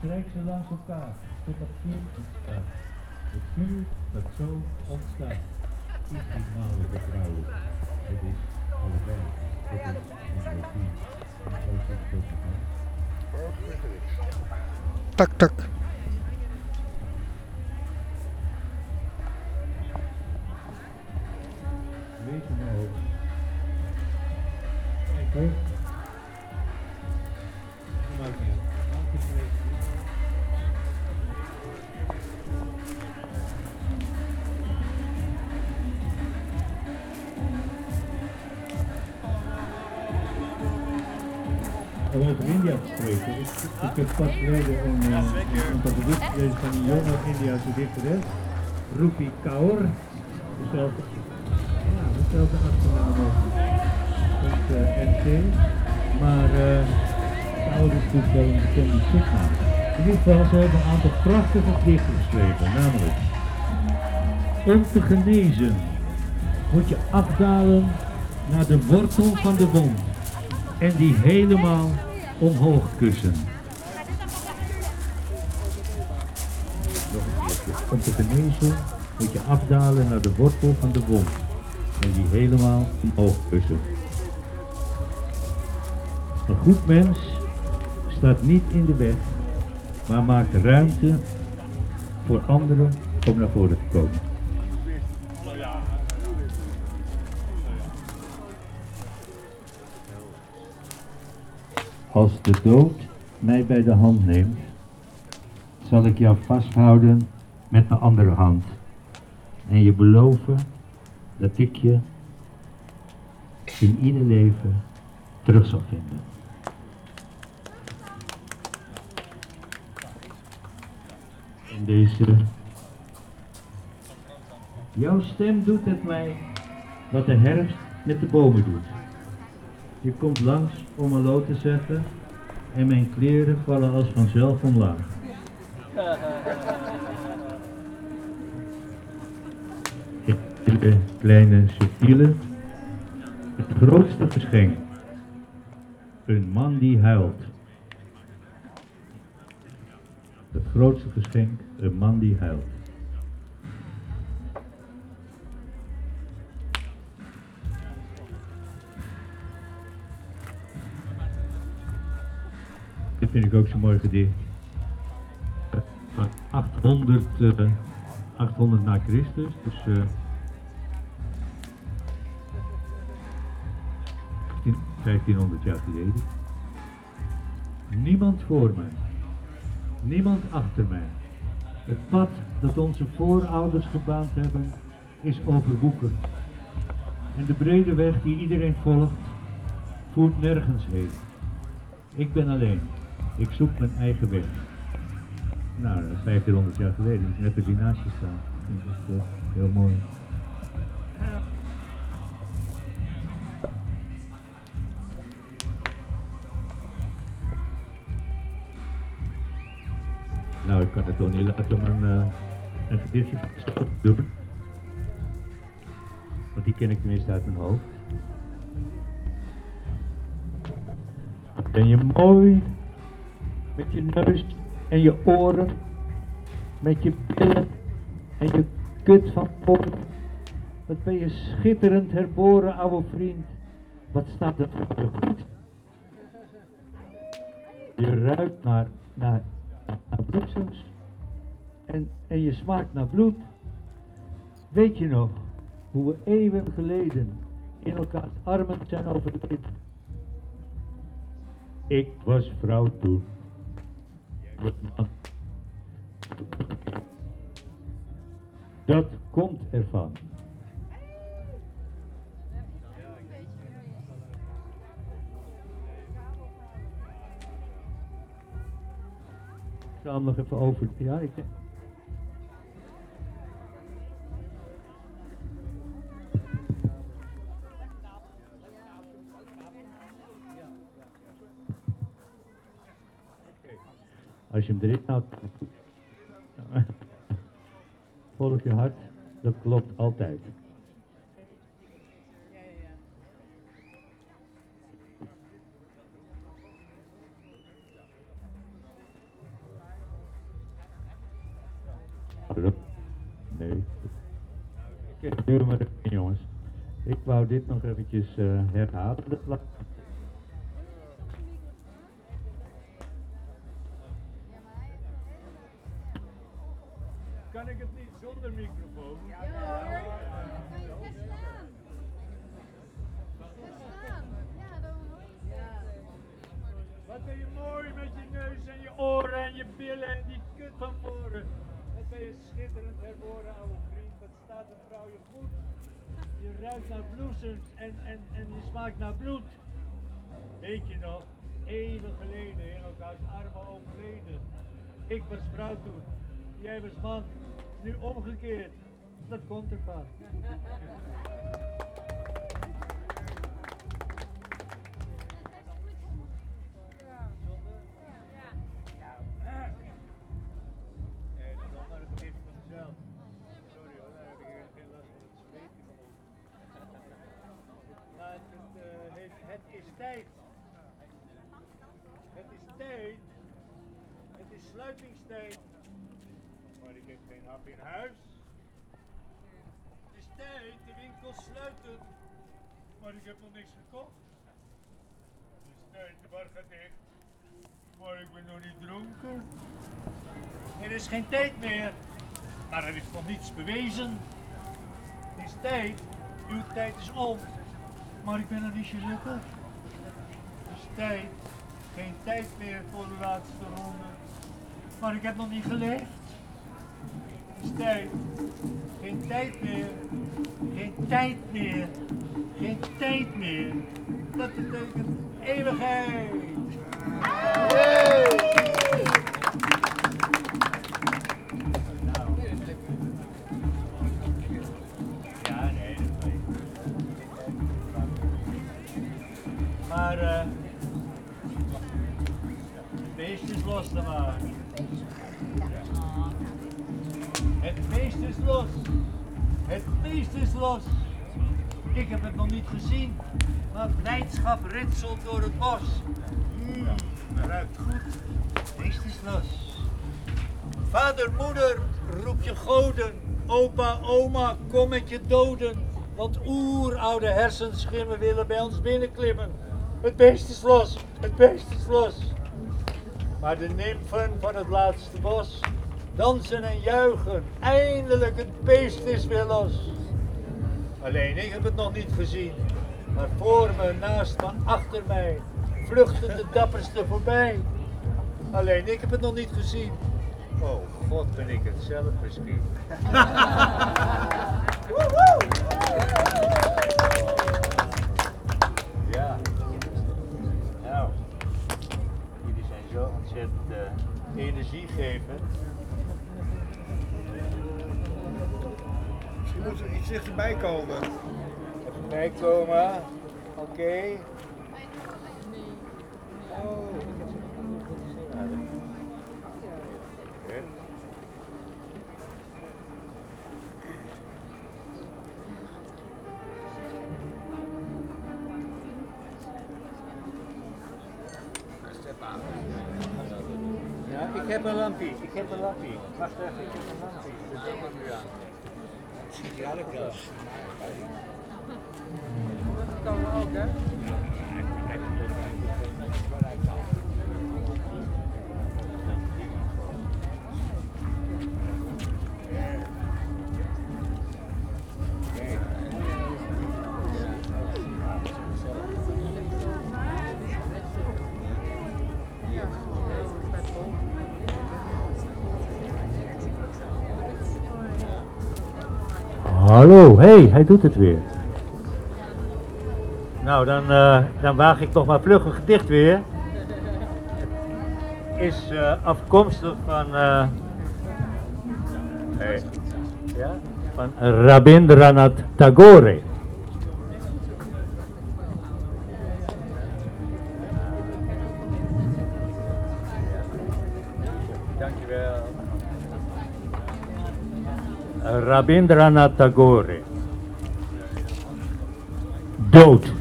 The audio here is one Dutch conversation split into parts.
Strijk ze langs elkaar, tot het vuur ontstaat. Het vuur dat zo ontstaat, is niet mannelijk of vrouwelijk. Het is allebei. Het is energie. En zo zit het ook nog. Tak, tak. Wees omhoog. Kijk hoor. Kom uit hier. Handjes geweest. Om over India te spreken. Ik heb pas geleden een aantal gedichten gelezen van een jonge Indiase dichteres, Rupi Kaur. Dezelfde achternaam als NC. Maar Kaur is natuurlijk wel een bekende stuknaam. In ieder geval, ze hebben een aantal prachtige gedichten geschreven. Namelijk, om te genezen moet je afdalen naar de wortel van de wond. En die helemaal omhoog kussen. Nog een keertje. Om te genezen moet je afdalen naar de wortel van de wond. En die helemaal omhoog kussen. Een goed mens staat niet in de weg, maar maakt ruimte voor anderen om naar voren te komen. Als de dood mij bij de hand neemt, zal ik jou vasthouden met mijn andere hand en je beloven dat ik je in ieder leven terug zal vinden. En deze, jouw stem doet het mij wat de herfst met de bomen doet. Je komt langs om hallo te zeggen en mijn kleren vallen als vanzelf omlaag. Hele kleine subtiele, het grootste geschenk. Een man die huilt. Het grootste geschenk, een man die huilt. Dit vind ik ook zo'n mooi gedicht. Van 800 na Christus, dus 1500 jaar geleden. Niemand voor mij, niemand achter mij. Het pad dat onze voorouders gebaand hebben, is overwoekerd. En de brede weg die iedereen volgt, voert nergens heen. Ik ben alleen. Ik zoek mijn eigen weg. Nou, 1500 jaar geleden, dus net er die naast je staan. Ik vind dat heel mooi. Nou, ik kan het toch niet laten om een gedichtje te doen. Want die ken ik tenminste uit mijn hoofd. Ben je mooi met je neus en je oren, met je billen en je kut van poren. Wat ben je schitterend herboren, oude vriend. Wat staat er voor je goed? Je ruikt naar bloesems en je smaakt naar bloed. Weet je nog hoe we eeuwen geleden in elkaars armen zijn overleden? Ik was vrouw toen. Dat komt ervan. Ik zal hem nog even over. Ja, ik denk. Als je hem erin houdt, volg je hart, dat klopt altijd. Nee. Ik duur maar even, jongens. Ik wou dit nog eventjes herhalen. Kan ik het niet zonder microfoon? Ja hoor. Kan je best staan. Best staan. Ja, dan hoor je. Wat ben je mooi met je neus en je oren en je billen en die kut van voren. Wat ben je schitterend herboren, oude vriend. Wat staat een vrouw je goed. Je ruikt naar bloesems en je smaakt naar bloed. Weet je nog, eeuwen geleden in elkaars armen overleden. Ik was vrouw toen, jij was man. Nu omgekeerd. Dat komt ervan. Nee, dat is al maar het begin van mezelf. Sorry hoor, daar heb ik geen last van het zweetje van ons. Maar het is tijd. Het is tijd. Het is sluitingstijd. Maar ik heb geen hap in huis. Het is tijd, de winkels sluiten. Maar ik heb nog niks gekocht. Het is tijd, de bar gaat dicht. Maar ik ben nog niet dronken. Er is geen tijd meer. Maar er is nog niets bewezen. Het is tijd, uw tijd is om. Maar ik ben nog niet gelukkig. Het is tijd, geen tijd meer voor de laatste ronde. Maar ik heb nog niet geleefd. Het is tijd, geen tijd meer. Geen tijd meer. Geen tijd meer. Dat betekent eeuwigheid. Ja, nee, dat weet ik. Maar het beest is los te maken. Het beest is los. Het beest is los. Ik heb het nog niet gezien, maar blijdschap ritselt door het bos. Het ruikt goed. Het beest is los. Vader, moeder, roep je goden. Opa, oma, kom met je doden. Want oeroude hersenschimmen willen bij ons binnenklimmen. Het beest is los. Het beest is los. Maar de nymfen van het laatste bos dansen en juichen. Eindelijk, het beest is weer los. Alleen ik heb het nog niet gezien. Maar voor me, naast me, achter mij vluchten de dapperste voorbij. Alleen ik heb het nog niet gezien. Oh God, ben ik het zelf misschien. Ja. Nou, jullie zijn zo ontzettend energiegevend. Je moet er iets dichterbij komen. Even bijkomen. Oké. Oh. Ja, ik heb een lampje. Wacht even, ik heb een lampje. Dus dat mag nu aan. Ja, dat kan. Dat kan ook, hè? Hallo, hij doet het weer. Nou, dan waag ik toch maar vlug een gedicht weer. Het is afkomstig van, van Rabindranath Tagore. Dankjewel. Rabindranath Tagore. Dood.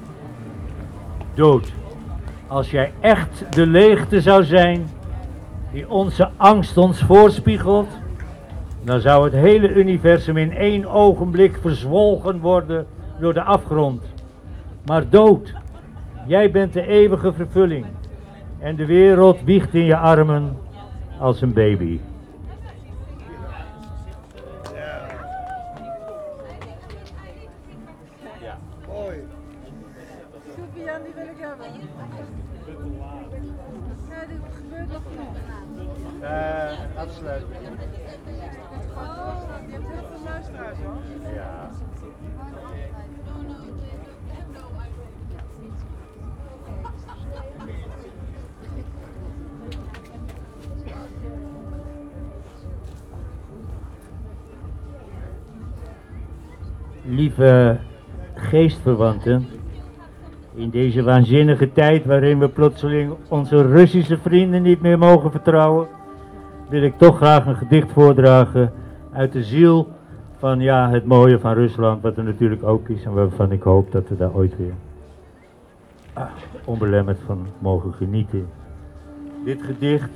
Dood. Als jij echt de leegte zou zijn, die onze angst ons voorspiegelt, dan zou het hele universum in 1 ogenblik verzwolgen worden door de afgrond. Maar dood, jij bent de eeuwige vervulling en de wereld wiegt in je armen als een baby. Mooi. Sofian, die wil ik hebben. Ja, dit gebeurt nog genoeg. Afsluiten. Oh, je hebt heel veel luisteraars hoor. Ja. Lieve geestverwanten, in deze waanzinnige tijd waarin we plotseling onze Russische vrienden niet meer mogen vertrouwen, wil ik toch graag een gedicht voordragen uit de ziel van het mooie van Rusland, wat er natuurlijk ook is en waarvan ik hoop dat we daar ooit weer onbelemmerd van mogen genieten. Dit gedicht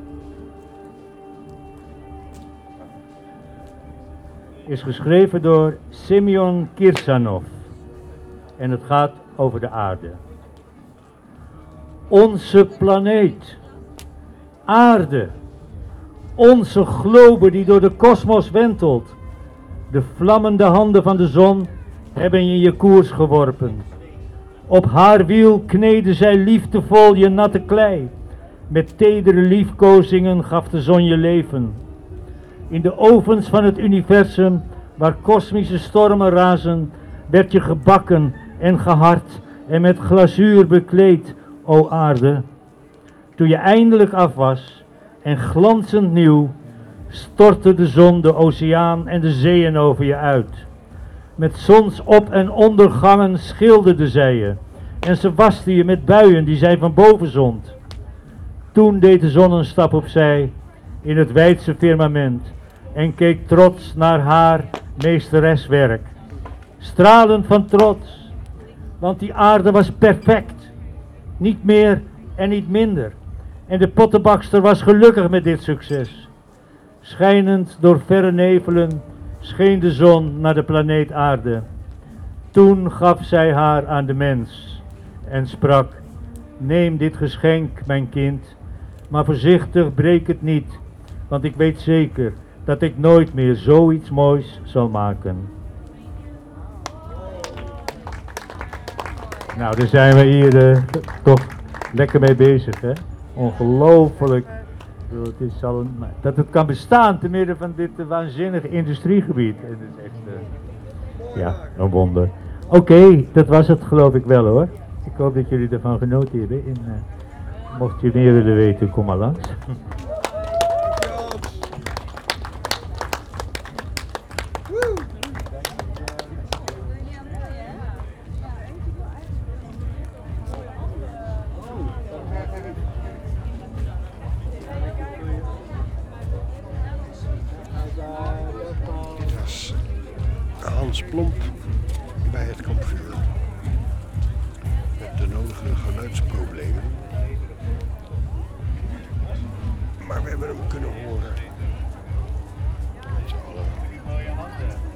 is geschreven door Semyon Kirsanov en het gaat over de aarde. Onze planeet, aarde, onze globe die door de kosmos wentelt. De vlammende handen van de zon hebben je koers geworpen. Op haar wiel kneden zij liefdevol je natte klei. Met tedere liefkozingen gaf de zon je leven. In de ovens van het universum, waar kosmische stormen razen, werd je gebakken en gehard en met glazuur bekleed, o aarde. Toen je eindelijk af was en glanzend nieuw, stortte de zon de oceaan en de zeeën over je uit. Met zonsop- en ondergangen schilderde zij je en ze waste je met buien die zij van boven zond. Toen deed de zon een stap opzij in het wijdse firmament en keek trots naar haar meestereswerk. Stralend van trots, want die aarde was perfect, niet meer en niet minder. En de pottenbakster was gelukkig met dit succes. Schijnend door verre nevelen scheen de zon naar de planeet aarde. Toen gaf zij haar aan de mens en sprak: neem dit geschenk, mijn kind, maar voorzichtig breek het niet, want ik weet zeker dat ik nooit meer zoiets moois zal maken. Nou, daar zijn we hier toch lekker mee bezig, hè? Ongelooflijk. Het is dat het kan bestaan te midden van dit waanzinnige industriegebied. Het is echt een wonder. Oké, dat was het geloof ik wel hoor. Ik hoop dat jullie ervan genoten hebben. En, mocht je meer willen weten, kom maar langs. Hans Plomp bij het kampvuur. Met de nodige geluidsproblemen. Maar we hebben hem kunnen horen. Met z'n allen.